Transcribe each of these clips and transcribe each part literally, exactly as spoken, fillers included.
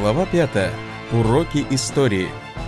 Глава пятая. Уроки истории.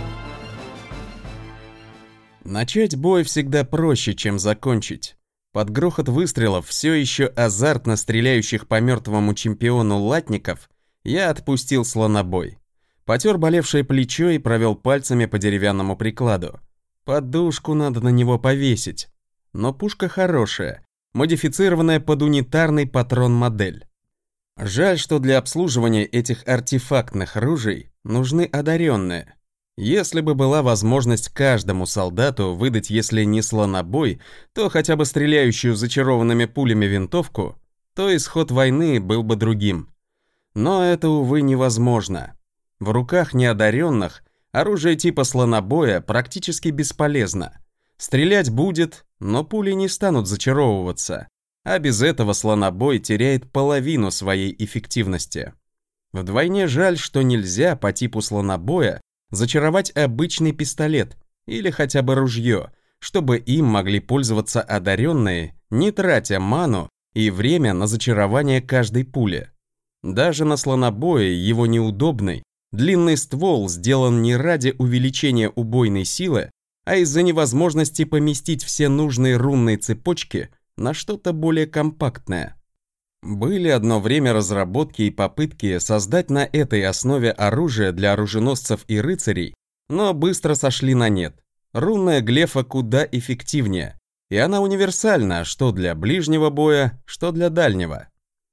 Начать бой всегда проще, чем закончить. Под грохот выстрелов все еще азартно стреляющих по мертвому чемпиону латников я отпустил слонобой. Потер болевшее плечо и провел пальцами по деревянному прикладу. Подушку надо на него повесить. Но пушка хорошая, модифицированная под унитарный патрон-модель. Жаль, что для обслуживания этих артефактных ружей нужны одаренные. Если бы была возможность каждому солдату выдать, если не слонобой, то хотя бы стреляющую зачарованными пулями винтовку, то исход войны был бы другим. Но это, увы, невозможно. В руках неодаренных оружие типа слонобоя практически бесполезно. Стрелять будет, но пули не станут зачаровываться. А без этого слонобой теряет половину своей эффективности. Вдвойне жаль, что нельзя по типу слонобоя зачаровать обычный пистолет или хотя бы ружье, чтобы им могли пользоваться одаренные, не тратя ману и время на зачарование каждой пули. Даже на слонобое его неудобный, длинный ствол сделан не ради увеличения убойной силы, а из-за невозможности поместить все нужные рунные цепочки на что-то более компактное. Были одно время разработки и попытки создать на этой основе оружие для оруженосцев и рыцарей, но быстро сошли на нет. Рунная глефа куда эффективнее, и она универсальна что для ближнего боя, что для дальнего.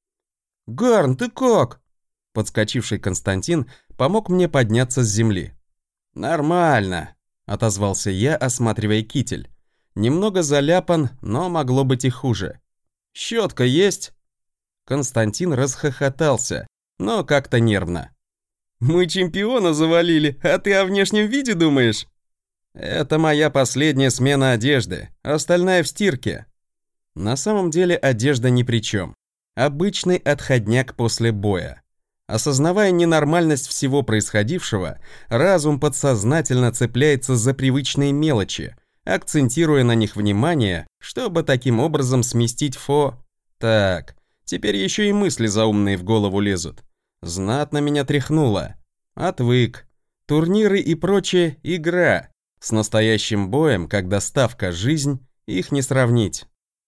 «Гарн, ты как?» Подскочивший Константин помог мне подняться с земли. «Нормально», — отозвался я, осматривая китель. Немного заляпан, но могло быть и хуже. «Щетка есть?» Константин расхохотался, но как-то нервно. «Мы чемпиона завалили, а ты о внешнем виде думаешь?» «Это моя последняя смена одежды, остальная в стирке». На самом деле одежда ни при чем. Обычный отходняк после боя. Осознавая ненормальность всего происходившего, разум подсознательно цепляется за привычные мелочи, акцентируя на них внимание, чтобы таким образом сместить фо... Так, теперь еще и мысли заумные в голову лезут. Знатно меня тряхнуло. Отвык. Турниры и прочее — игра. С настоящим боем, когда ставка — жизнь, их не сравнить.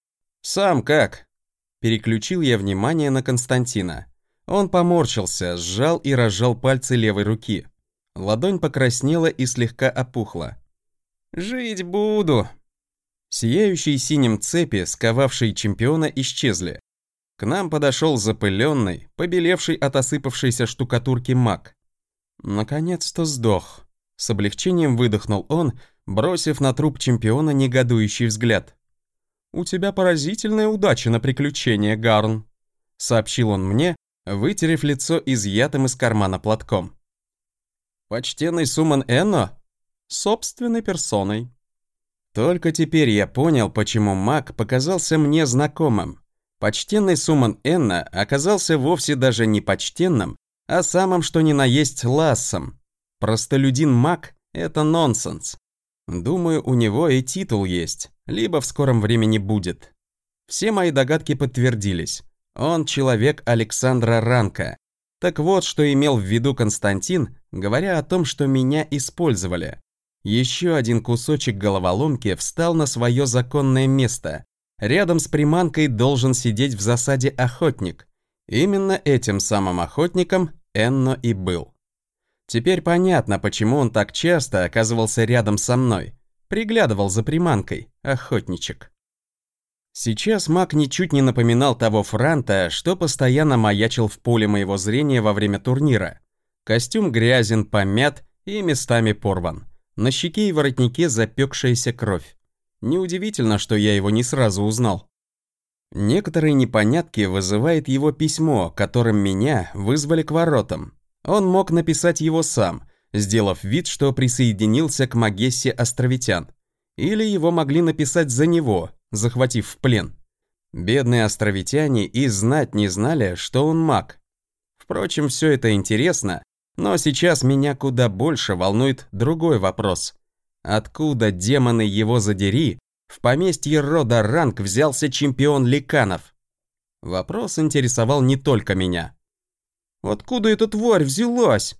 «Сам как?» Переключил я внимание на Константина. Он поморщился, сжал и разжал пальцы левой руки. Ладонь покраснела и слегка опухла. «Жить буду». Сияющие синим цепи, сковавшие чемпиона, исчезли. К нам подошел запыленный, побелевший от осыпавшейся штукатурки маг. Наконец-то сдох. С облегчением выдохнул он, бросив на труп чемпиона негодующий взгляд. «У тебя поразительная удача на приключения, Гарн», — сообщил он мне, вытерев лицо изъятым из кармана платком. «Почтенный Суман Энно?» «Собственной персоной». Только теперь я понял, почему маг показался мне знакомым. Почтенный Суман Энно оказался вовсе даже не почтенным, а самым что ни на есть лассом. Простолюдин-маг — это нонсенс. Думаю, у него и титул есть, либо в скором времени будет. Все мои догадки подтвердились. Он человек Александра Ранка. Так вот, что имел в виду Константин, говоря о том, что меня использовали. Еще один кусочек головоломки встал на свое законное место. Рядом с приманкой должен сидеть в засаде охотник. Именно этим самым охотником Энно и был. Теперь понятно, почему он так часто оказывался рядом со мной. Приглядывал за приманкой, охотничек. Сейчас маг ничуть не напоминал того Франта, что постоянно маячил в поле моего зрения во время турнира. Костюм грязен, помят и местами порван. На щеке и воротнике запекшаяся кровь. Неудивительно, что я его не сразу узнал. Некоторые непонятки вызывает его письмо, которым меня вызвали к воротам. Он мог написать его сам, сделав вид, что присоединился к Магессе островитян. Или его могли написать за него, захватив в плен. Бедные островитяне и знать не знали, что он маг. Впрочем, все это интересно, но сейчас меня куда больше волнует другой вопрос. Откуда, демоны его задери, в поместье рода Ранг взялся чемпион ликанов? Вопрос интересовал не только меня. «Откуда эта тварь взялась?»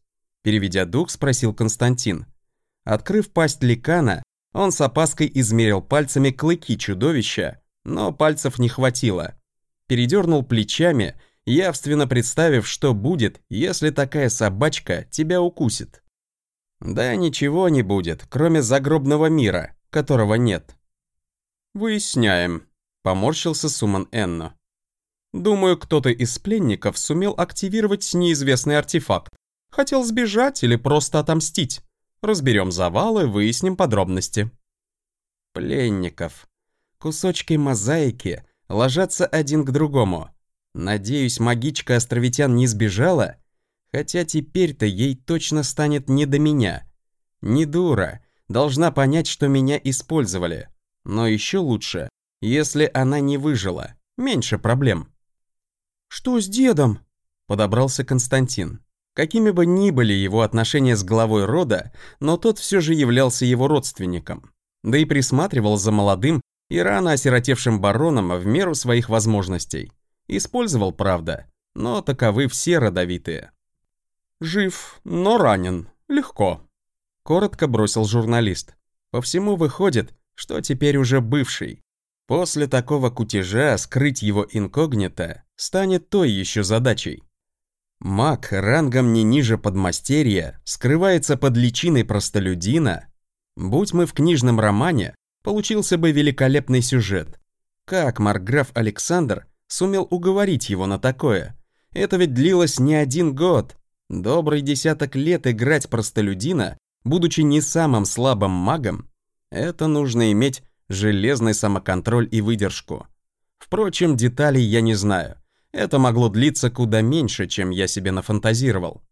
Переведя дух, спросил Константин. Открыв пасть ликана, он с опаской измерил пальцами клыки чудовища, но пальцев не хватило. Передернул плечами, явственно представив, что будет, если такая собачка тебя укусит. Да ничего не будет, кроме загробного мира, которого нет. «Выясняем», — поморщился Суман Энно. «Думаю, кто-то из пленников сумел активировать неизвестный артефакт. Хотел сбежать или просто отомстить. Разберем завалы, выясним подробности». Пленников. Кусочки мозаики ложатся один к другому. Надеюсь, магичка островитян не сбежала? Хотя теперь-то ей точно станет не до меня. Не дура, должна понять, что меня использовали. Но еще лучше, если она не выжила. Меньше проблем. «Что с дедом?» – подобрался Константин. Какими бы ни были его отношения с главой рода, но тот все же являлся его родственником. Да и присматривал за молодым и рано осиротевшим бароном в меру своих возможностей. Использовал, правда, но таковы все родовитые. «Жив, но ранен. Легко», — коротко бросил журналист. По всему выходит, что теперь уже бывший. После такого кутежа скрыть его инкогнито станет той еще задачей. Маг рангом не ниже подмастерья скрывается под личиной простолюдина. Будь мы в книжном романе, получился бы великолепный сюжет. Как маркграф Александр сумел уговорить его на такое? Это ведь длилось не один год. Добрый десяток лет играть простолюдина, будучи не самым слабым магом, это нужно иметь железный самоконтроль и выдержку. Впрочем, деталей я не знаю. Это могло длиться куда меньше, чем я себе нафантазировал.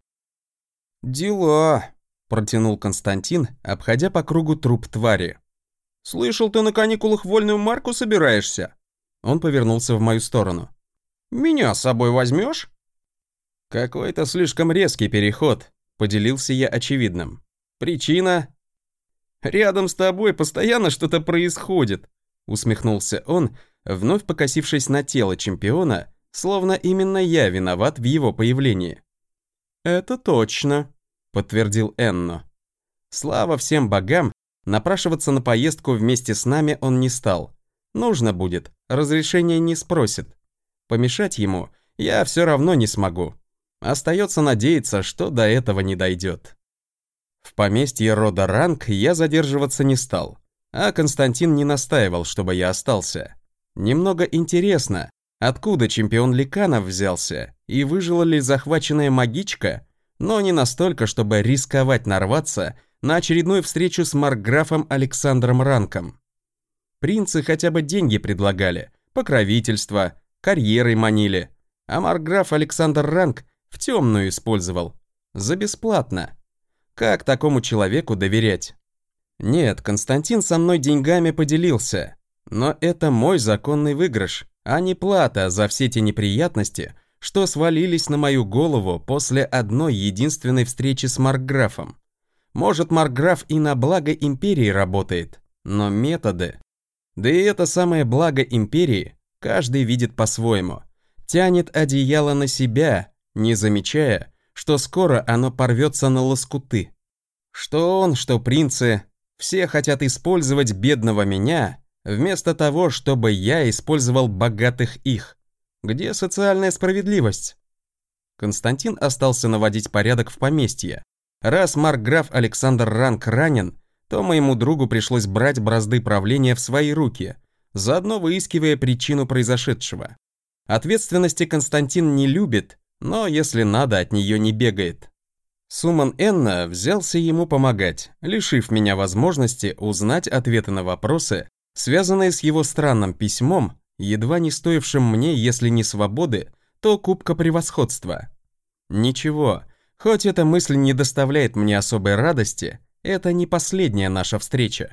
«Дела», — протянул Константин, обходя по кругу труп твари. «Слышал, ты на каникулах вольную марку собираешься?» Он повернулся в мою сторону. «Меня с собой возьмешь?» «Какой-то слишком резкий переход», — поделился я очевидным. «Причина?» «Рядом с тобой постоянно что-то происходит», — усмехнулся он, вновь покосившись на тело чемпиона, словно именно я виноват в его появлении. «Это точно», — подтвердил Энно. Слава всем богам, напрашиваться на поездку вместе с нами он не стал. Нужно будет, разрешения не спросит. Помешать ему я все равно не смогу. Остается надеяться, что до этого не дойдет. В поместье рода Ранг я задерживаться не стал, а Константин не настаивал, чтобы я остался. Немного интересно, откуда чемпион Ликанов взялся и выжила ли захваченная магичка, но не настолько, чтобы рисковать нарваться на очередную встречу с маркграфом Александром Ранком. Принцы хотя бы деньги предлагали, покровительство, карьерой манили, а маркграф Александр Ранк в темную использовал. За бесплатно. Как такому человеку доверять? Нет, Константин со мной деньгами поделился, но это мой законный выигрыш, а не плата за все те неприятности, что свалились на мою голову после одной единственной встречи с маркграфом. Может, маркграф и на благо империи работает, но методы... Да и это самое благо империи каждый видит по-своему. Тянет одеяло на себя, не замечая, что скоро оно порвется на лоскуты. Что он, что принцы, все хотят использовать бедного меня, вместо того, чтобы я использовал богатых их. Где социальная справедливость? Константин остался наводить порядок в поместье. Раз маркграф Александр Ранк ранен, то моему другу пришлось брать бразды правления в свои руки, заодно выискивая причину произошедшего. Ответственности Константин не любит, но если надо, от нее не бегает. Суман Энно взялся ему помогать, лишив меня возможности узнать ответы на вопросы, связанные с его странным письмом, едва не стоившим мне, если не свободы, то кубка превосходства. Ничего, хоть эта мысль не доставляет мне особой радости, это не последняя наша встреча.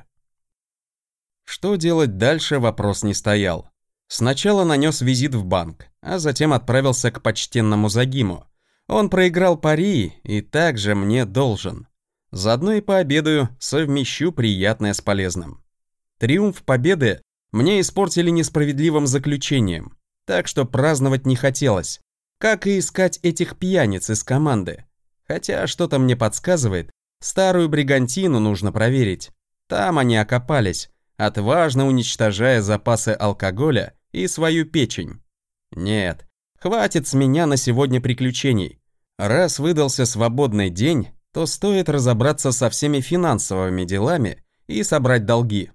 Что делать дальше, вопрос не стоял. Сначала нанес визит в банк, а затем отправился к почтенному Загиму. Он проиграл пари и также мне должен. Заодно и пообедаю, совмещу приятное с полезным. Триумф победы мне испортили несправедливым заключением, так что праздновать не хотелось, как и искать этих пьяниц из команды. Хотя что-то мне подсказывает, старую бригантину нужно проверить. Там они окопались, отважно уничтожая запасы алкоголя и свою печень. Нет, хватит с меня на сегодня приключений. Раз выдался свободный день, то стоит разобраться со всеми финансовыми делами и собрать долги.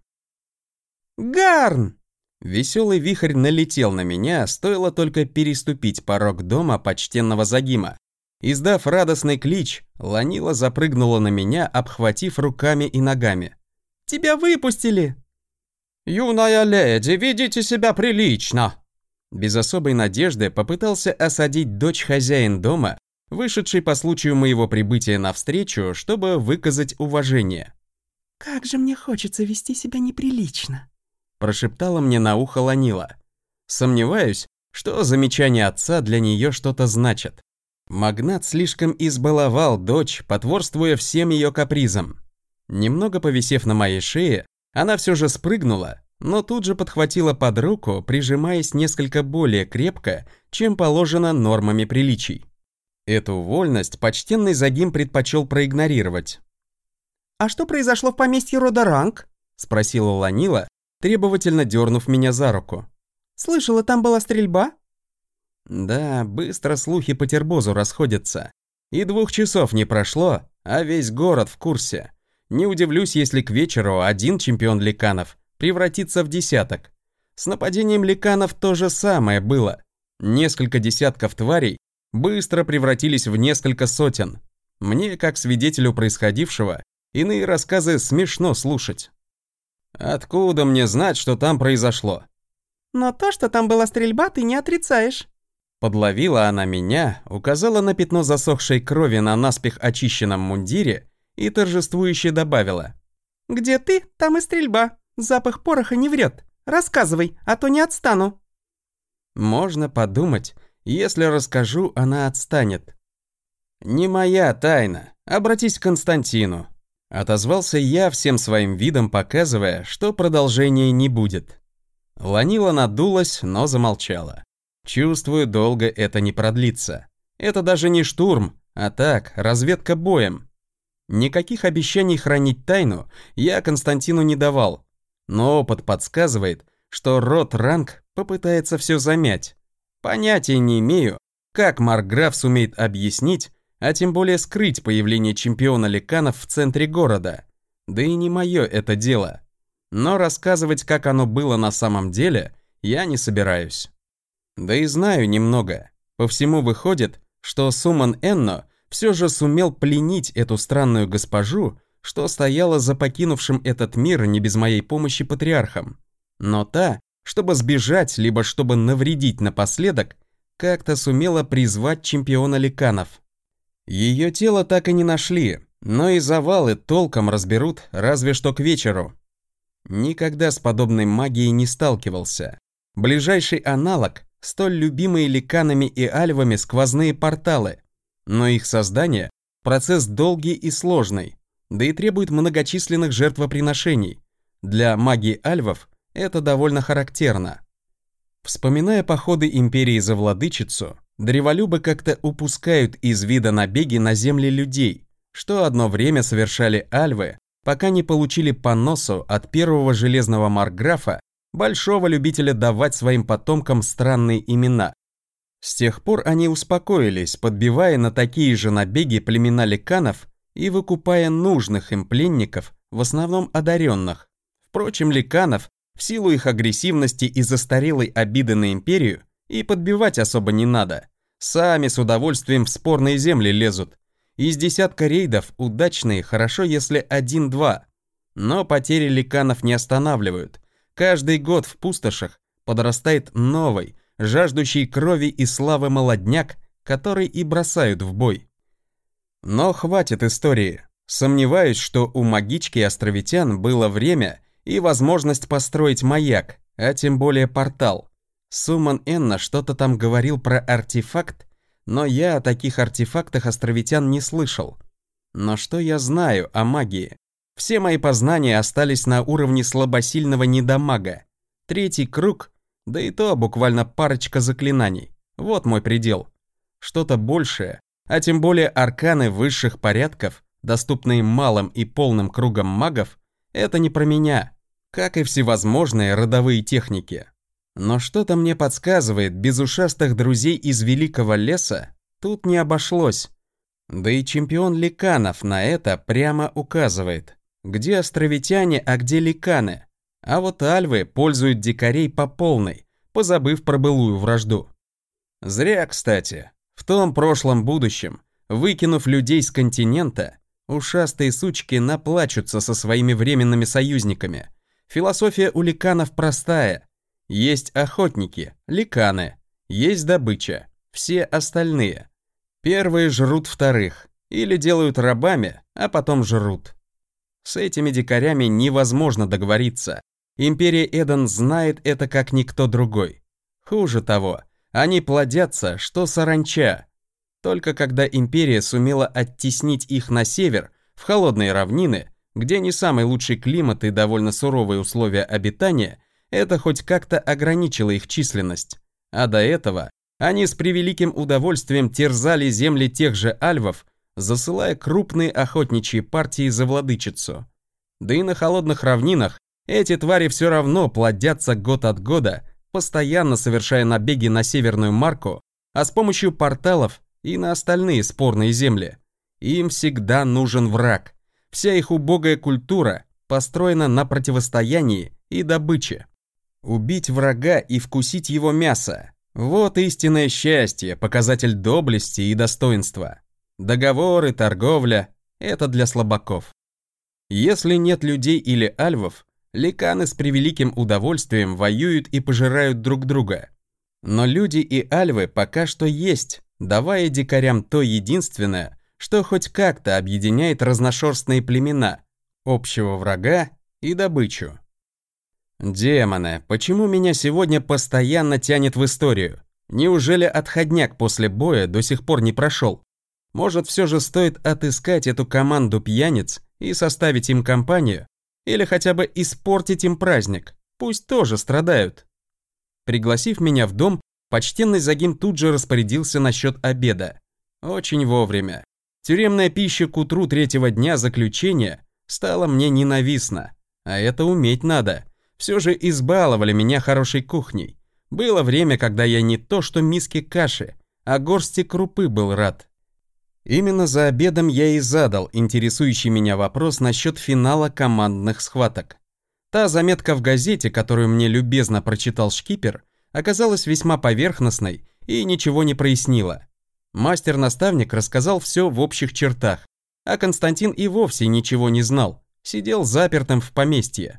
«Гарн!» Веселый вихрь налетел на меня, стоило только переступить порог дома почтенного Загима. Издав радостный клич, Ланила запрыгнула на меня, обхватив руками и ногами. «Тебя выпустили!» «Юная леди, ведите себя прилично!» Без особой надежды попытался осадить дочь хозяин дома, вышедший по случаю моего прибытия навстречу, чтобы выказать уважение. «Как же мне хочется вести себя неприлично!» Прошептала мне на ухо Ланила. Сомневаюсь, что замечание отца для нее что-то значит. Магнат слишком избаловал дочь, потворствуя всем ее капризам. Немного повисев на моей шее, она все же спрыгнула, но тут же подхватила под руку, прижимаясь несколько более крепко, чем положено нормами приличий. Эту вольность почтенный Загим предпочел проигнорировать. «А что произошло в поместье рода Ранг?» — спросила Ланила, требовательно дернув меня за руку. «Слышала, там была стрельба?» Да, быстро слухи по Тербозу расходятся. И двух часов не прошло, а весь город в курсе. Не удивлюсь, если к вечеру один чемпион ликанов превратится в десяток. С нападением ликанов то же самое было. Несколько десятков тварей быстро превратились в несколько сотен. Мне, как свидетелю происходившего, иные рассказы смешно слушать. Откуда мне знать, что там произошло? «Но то, что там была стрельба, ты не отрицаешь». Подловила она меня, указала на пятно засохшей крови на наспех очищенном мундире и торжествующе добавила. «Где ты, там и стрельба. Запах пороха не врет. Рассказывай, а то не отстану». Можно подумать, если расскажу, она отстанет. «Не моя тайна. Обратись к Константину». Отозвался я, всем своим видом показывая, что продолжения не будет. Ланила надулась, но замолчала. Чувствую, долго это не продлится. Это даже не штурм, а так, разведка боем. Никаких обещаний хранить тайну я Константину не давал. Но опыт подсказывает, что род Ранг попытается все замять. Понятия не имею, как Маркграф сумеет объяснить, а тем более скрыть появление чемпиона ликанов в центре города. Да и не мое это дело. Но рассказывать, как оно было на самом деле, я не собираюсь. Да и знаю немного. По всему выходит, что Суман Энно все же сумел пленить эту странную госпожу, что стояла за покинувшим этот мир не без моей помощи патриархом. Но та, чтобы сбежать, либо чтобы навредить напоследок, как-то сумела призвать чемпиона ликанов. Ее тело так и не нашли, но и завалы толком разберут разве что к вечеру. Никогда с подобной магией не сталкивался. Ближайший аналог – столь любимые ликанами и альвами сквозные порталы. Но их создание – процесс долгий и сложный, да и требует многочисленных жертвоприношений. Для магии альвов это довольно характерно. Вспоминая походы Империи за Владычицу, древолюбы как-то упускают из вида набеги на земли людей, что одно время совершали альвы, пока не получили по носу от первого железного маркграфа, большого любителя давать своим потомкам странные имена. С тех пор они успокоились, подбивая на такие же набеги племена ликанов и выкупая нужных им пленников, в основном одаренных. Впрочем, ликанов, в силу их агрессивности и застарелой обиды на империю, и подбивать особо не надо. Сами с удовольствием в спорные земли лезут. Из десятка рейдов удачные хорошо, если один-два. Но потери ликанов не останавливают. Каждый год в пустошах подрастает новый, жаждущий крови и славы молодняк, который и бросают в бой. Но хватит истории. Сомневаюсь, что у магички островитян было время и возможность построить маяк, а тем более портал. Суман Энна что-то там говорил про артефакт, но я о таких артефактах островитян не слышал. Но что я знаю о магии? Все мои познания остались на уровне слабосильного недомага. Третий круг, да и то буквально парочка заклинаний. Вот мой предел. Что-то большее, а тем более арканы высших порядков, доступные малым и полным кругом магов, это не про меня, как и всевозможные родовые техники. Но что-то мне подсказывает, без ушастых друзей из Великого Леса тут не обошлось. Да и чемпион ликанов на это прямо указывает. Где островитяне, а где ликаны? А вот альвы пользуют дикарей по полной, позабыв про былую вражду. Зря, кстати. В том прошлом будущем, выкинув людей с континента, ушастые сучки наплачутся со своими временными союзниками. Философия у ликанов простая. Есть охотники, ликаны, есть добыча, все остальные. Первые жрут вторых, или делают рабами, а потом жрут. С этими дикарями невозможно договориться. Империя Эден знает это как никто другой. Хуже того, они плодятся, что саранча. Только когда империя сумела оттеснить их на север, в холодные равнины, где не самый лучший климат и довольно суровые условия обитания, это хоть как-то ограничило их численность. А до этого они с превеликим удовольствием терзали земли тех же альвов, засылая крупные охотничьи партии за владычицу. Да и на холодных равнинах эти твари все равно плодятся год от года, постоянно совершая набеги на Северную Марку, а с помощью порталов и на остальные спорные земли. Им всегда нужен враг. Вся их убогая культура построена на противостоянии и добыче. Убить врага и вкусить его мясо – вот истинное счастье, показатель доблести и достоинства. Договоры, торговля – это для слабаков. Если нет людей или альвов, ликаны с превеликим удовольствием воюют и пожирают друг друга. Но люди и альвы пока что есть, давая дикарям то единственное, что хоть как-то объединяет разношерстные племена, общего врага и добычу. Демоны, почему меня сегодня постоянно тянет в историю? Неужели отходняк после боя до сих пор не прошел? Может, все же стоит отыскать эту команду пьяниц и составить им компанию? Или хотя бы испортить им праздник? Пусть тоже страдают. Пригласив меня в дом, почтенный Загим тут же распорядился насчет обеда. Очень вовремя. Тюремная пища к утру третьего дня заключения стала мне ненавистна. А это уметь надо. Все же избаловали меня хорошей кухней. Было время, когда я не то что миски каши, а горсти крупы был рад. Именно за обедом я и задал интересующий меня вопрос насчет финала командных схваток. Та заметка в газете, которую мне любезно прочитал шкипер, оказалась весьма поверхностной и ничего не прояснила. Мастер-наставник рассказал все в общих чертах, а Константин и вовсе ничего не знал, сидел запертым в поместье.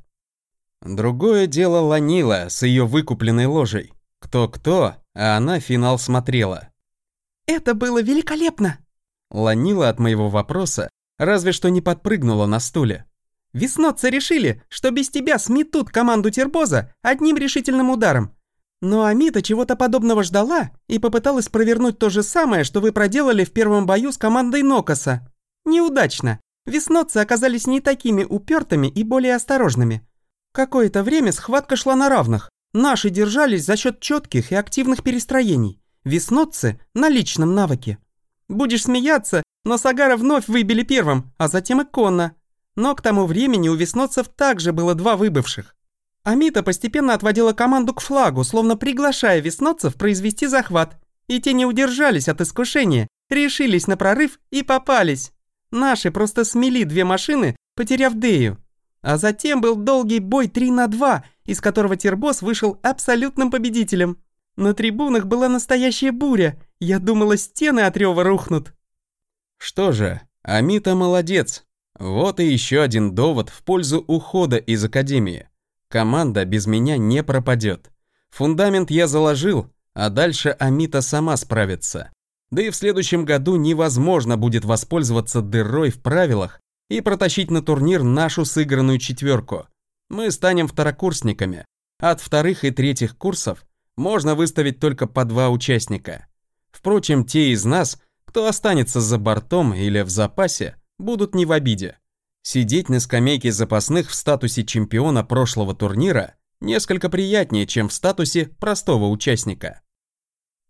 Другое дело Ланила с ее выкупленной ложей. Кто-кто, а она финал смотрела. «Это было великолепно!» Ланила от моего вопроса разве что не подпрыгнула на стуле. «Веснотцы решили, что без тебя сметут команду Тербоза одним решительным ударом. Но Амита чего-то подобного ждала и попыталась провернуть то же самое, что вы проделали в первом бою с командой Нокоса. Неудачно. Веснотцы оказались не такими упертыми и более осторожными. Какое-то время схватка шла на равных. Наши держались за счет четких и активных перестроений. Веснотцы на личном навыке. Будешь смеяться, но Сагара вновь выбили первым, а затем и Конна. Но к тому времени у веснотцев также было два выбывших. Амита постепенно отводила команду к флагу, словно приглашая веснотцев произвести захват. И те не удержались от искушения, решились на прорыв и попались. Наши просто смели две машины, потеряв Дею. А затем был долгий бой три на два, из которого Тербоз вышел абсолютным победителем. На трибунах была настоящая буря. Я думала, стены от рёва рухнут. Что же, Амита молодец. Вот и еще один довод в пользу ухода из Академии. Команда без меня не пропадет. Фундамент я заложил, а дальше Амита сама справится. Да и в следующем году невозможно будет воспользоваться дырой в правилах и протащить на турнир нашу сыгранную четверку. Мы станем второкурсниками. От вторых и третьих курсов можно выставить только по два участника. Впрочем, те из нас, кто останется за бортом или в запасе, будут не в обиде. Сидеть на скамейке запасных в статусе чемпиона прошлого турнира несколько приятнее, чем в статусе простого участника.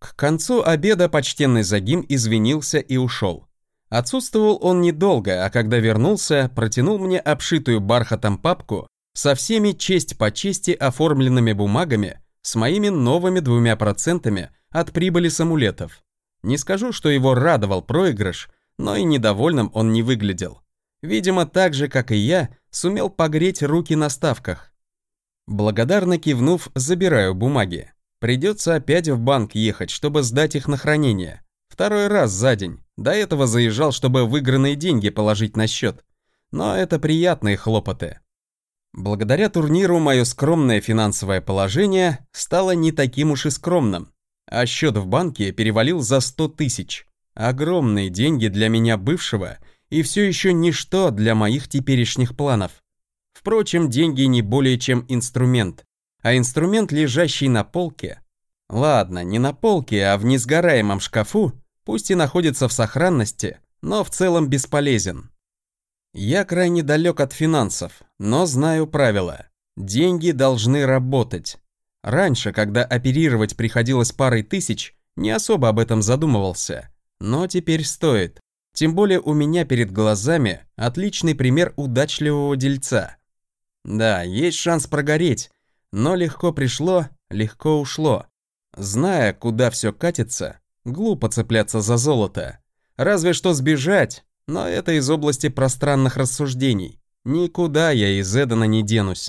К концу обеда почтенный Загим извинился и ушел. Отсутствовал он недолго, а когда вернулся, протянул мне обшитую бархатом папку со всеми честь по чести оформленными бумагами с моими новыми двумя процентами от прибыли с амулетов. Не скажу, что его радовал проигрыш, но и недовольным он не выглядел. Видимо, так же, как и я, сумел погреть руки на ставках. Благодарно кивнув, забираю бумаги. Придется опять в банк ехать, чтобы сдать их на хранение. Второй раз за день. До этого заезжал, чтобы выигранные деньги положить на счет. Но это приятные хлопоты. Благодаря турниру мое скромное финансовое положение стало не таким уж и скромным. А счет в банке перевалил за сто тысяч. Огромные деньги для меня бывшего и все еще ничто для моих теперешних планов. Впрочем, деньги не более чем инструмент. А инструмент, лежащий на полке... Ладно, не на полке, а в несгораемом шкафу, пусть и находится в сохранности, но в целом бесполезен. Я крайне далек от финансов, но знаю правила. Деньги должны работать. Раньше, когда оперировать приходилось парой тысяч, не особо об этом задумывался. Но теперь стоит. Тем более у меня перед глазами отличный пример удачливого дельца. Да, есть шанс прогореть, но легко пришло, легко ушло. Зная, куда все катится, глупо цепляться за золото. Разве что сбежать, но это из области пространных рассуждений. Никуда я из Эдена не денусь.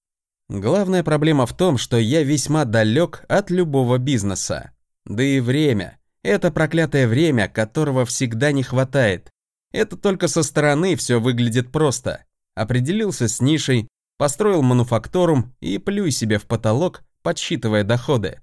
Главная проблема в том, что я весьма далек от любого бизнеса. Да и время. Это проклятое время, которого всегда не хватает. Это только со стороны все выглядит просто. Определился с нишей, построил мануфакторум и плюй себе в потолок, подсчитывая доходы.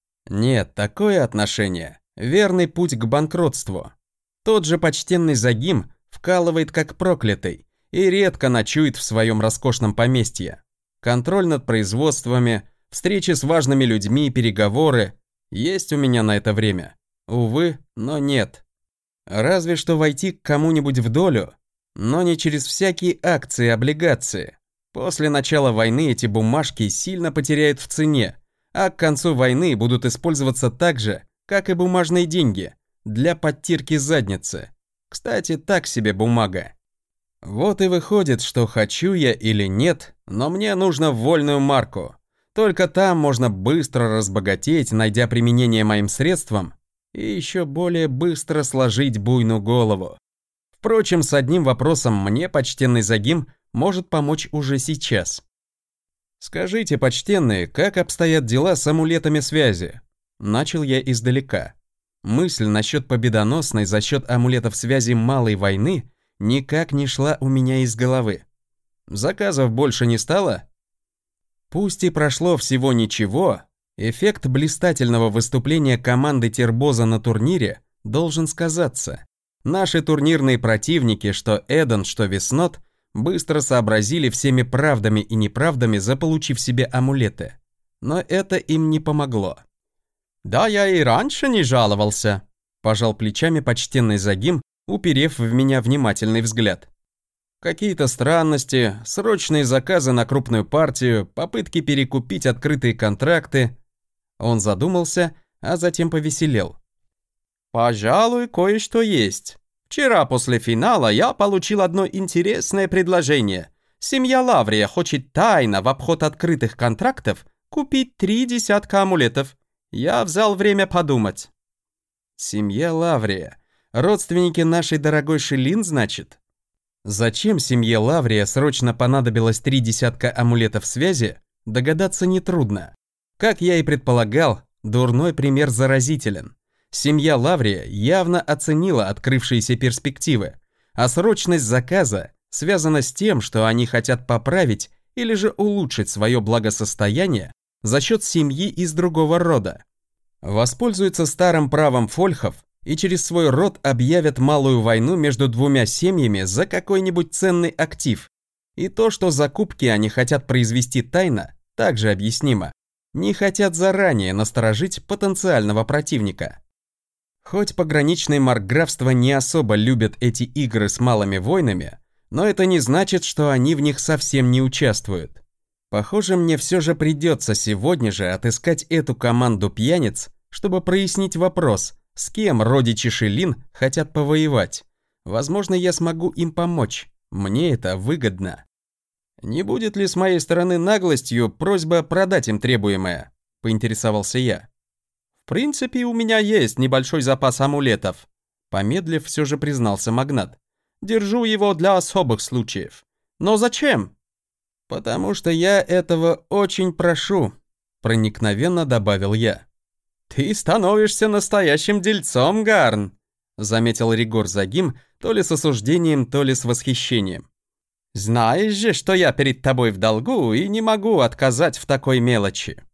Нет, такое отношение – верный путь к банкротству. Тот же почтенный Загим вкалывает как проклятый и редко ночует в своем роскошном поместье. Контроль над производствами, встречи с важными людьми, переговоры – есть у меня на это время. Увы, но нет. Разве что войти к кому-нибудь в долю, но не через всякие акции и облигации. После начала войны эти бумажки сильно потеряют в цене, а к концу войны будут использоваться так же, как и бумажные деньги, для подтирки задницы. Кстати, так себе бумага. Вот и выходит, что хочу я или нет, но мне нужно вольную марку. Только там можно быстро разбогатеть, найдя применение моим средствам, и еще более быстро сложить буйную голову. Впрочем, с одним вопросом мне почтенный Загим может помочь уже сейчас. «Скажите, почтенные, как обстоят дела с амулетами связи?» Начал я издалека. Мысль насчет победоносной за счет амулетов связи малой войны никак не шла у меня из головы. Заказов больше не стало? Пусть и прошло всего ничего, эффект блистательного выступления команды Тербоза на турнире должен сказаться. Наши турнирные противники, что Эден, что Веснот, быстро сообразили всеми правдами и неправдами, заполучив себе амулеты. Но это им не помогло. «Да я и раньше не жаловался», – пожал плечами почтенный Загим, уперев в меня внимательный взгляд. Какие-то странности, срочные заказы на крупную партию, попытки перекупить открытые контракты. Он задумался, а затем повеселел. «Пожалуй, кое-что есть. Вчера после финала я получил одно интересное предложение. Семья Лаврия хочет тайно в обход открытых контрактов купить три десятка амулетов. Я взял время подумать». «Семья Лаврия. Родственники нашей дорогой Шелин, значит?» Зачем семье Лаврия срочно понадобилось три десятка амулетов связи, догадаться нетрудно. Как я и предполагал, дурной пример заразителен. Семья Лаврия явно оценила открывшиеся перспективы, а срочность заказа связана с тем, что они хотят поправить или же улучшить свое благосостояние за счет семьи из другого рода. Воспользуются старым правом фольхов и через свой род объявят малую войну между двумя семьями за какой-нибудь ценный актив. И то, что закупки они хотят произвести тайно, также объяснимо. Не хотят заранее насторожить потенциального противника. Хоть пограничные маркграфства не особо любят эти игры с малыми войнами, но это не значит, что они в них совсем не участвуют. Похоже, мне все же придется сегодня же отыскать эту команду пьяниц, чтобы прояснить вопрос, с кем родичи Шилин хотят повоевать. Возможно, я смогу им помочь. Мне это выгодно. Не будет ли с моей стороны наглостью просьба продать им требуемое? Поинтересовался я. В принципе, у меня есть небольшой запас амулетов. Помедлив, все же признался магнат. Держу его для особых случаев. Но зачем? Потому что я этого очень прошу, проникновенно добавил я. Ты становишься настоящим дельцом, Гарн, заметил Ригор Загим, то ли с осуждением, то ли с восхищением. Знаешь же, что я перед тобой в долгу и не могу отказать в такой мелочи.